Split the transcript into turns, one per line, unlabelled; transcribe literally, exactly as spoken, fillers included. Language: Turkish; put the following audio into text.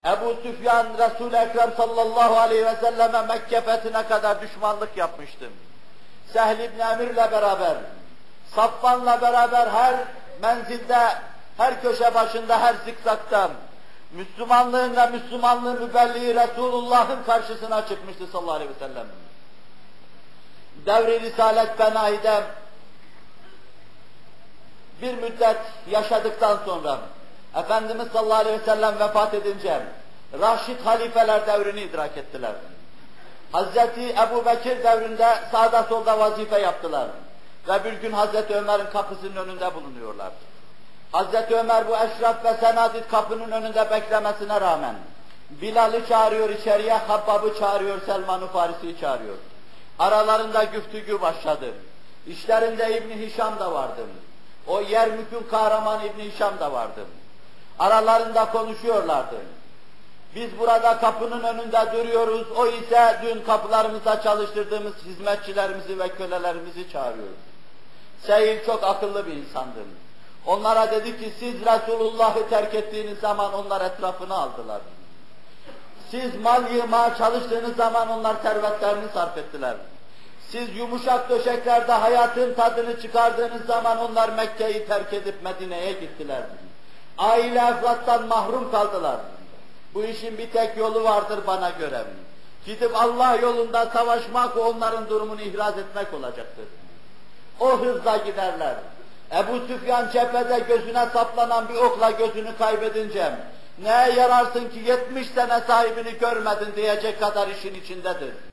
Ebu Süfyan, Resul-i Ekrem sallallahu aleyhi ve selleme Mekke fethine kadar düşmanlık yapmıştım. Sehl ibn Emir'le beraber, Safvan'la beraber her menzilde, her köşe başında, her zikzakta Müslümanlığın ve Müslümanlığın mübelliği Resulullah'ın karşısına çıkmıştı sallallahu aleyhi ve sellem. Devri Risalet Benahi'de bir müddet yaşadıktan sonra Efendimiz sallallahu aleyhi ve sellem vefat edince Raşid halifeler devrini idrak ettiler. Hazreti Ebu Bekir devrinde sağda solda vazife yaptılar. Ve bir gün Hazreti Ömer'in kapısının önünde bulunuyorlar. Hazreti Ömer bu eşraf ve senadit kapının önünde beklemesine rağmen Bilal'i çağırıyor içeriye, Habbab'ı çağırıyor, Selman-ı Farisi'yi çağırıyor. Aralarında güftügü başladı. İşlerinde İbn Hişam da vardı. O Yermük'ün kahramanı İbn Hişam da vardı. Aralarında konuşuyorlardı. Biz burada kapının önünde duruyoruz, o ise dün kapılarımızda çalıştırdığımız hizmetçilerimizi ve kölelerimizi çağırıyor. Seyil çok akıllı bir insandı. Onlara dedi ki siz Resulullah'ı terk ettiğiniz zaman onlar etrafını aldılar. Siz mal yığmaya çalıştığınız zaman onlar servetlerini sarf ettiler. Siz yumuşak döşeklerde hayatın tadını çıkardığınız zaman onlar Mekke'yi terk edip Medine'ye gittiler. Aile efrattan mahrum kaldılar. Bu işin bir tek yolu vardır bana göre. Gidip Allah yolunda savaşmak, onların durumunu ihraz etmek olacaktır. O hızla giderler. Ebu Süfyan cephede gözüne saplanan bir okla gözünü kaybedince neye yararsın ki yetmiş sene sahibini görmedin diyecek kadar işin içindedir.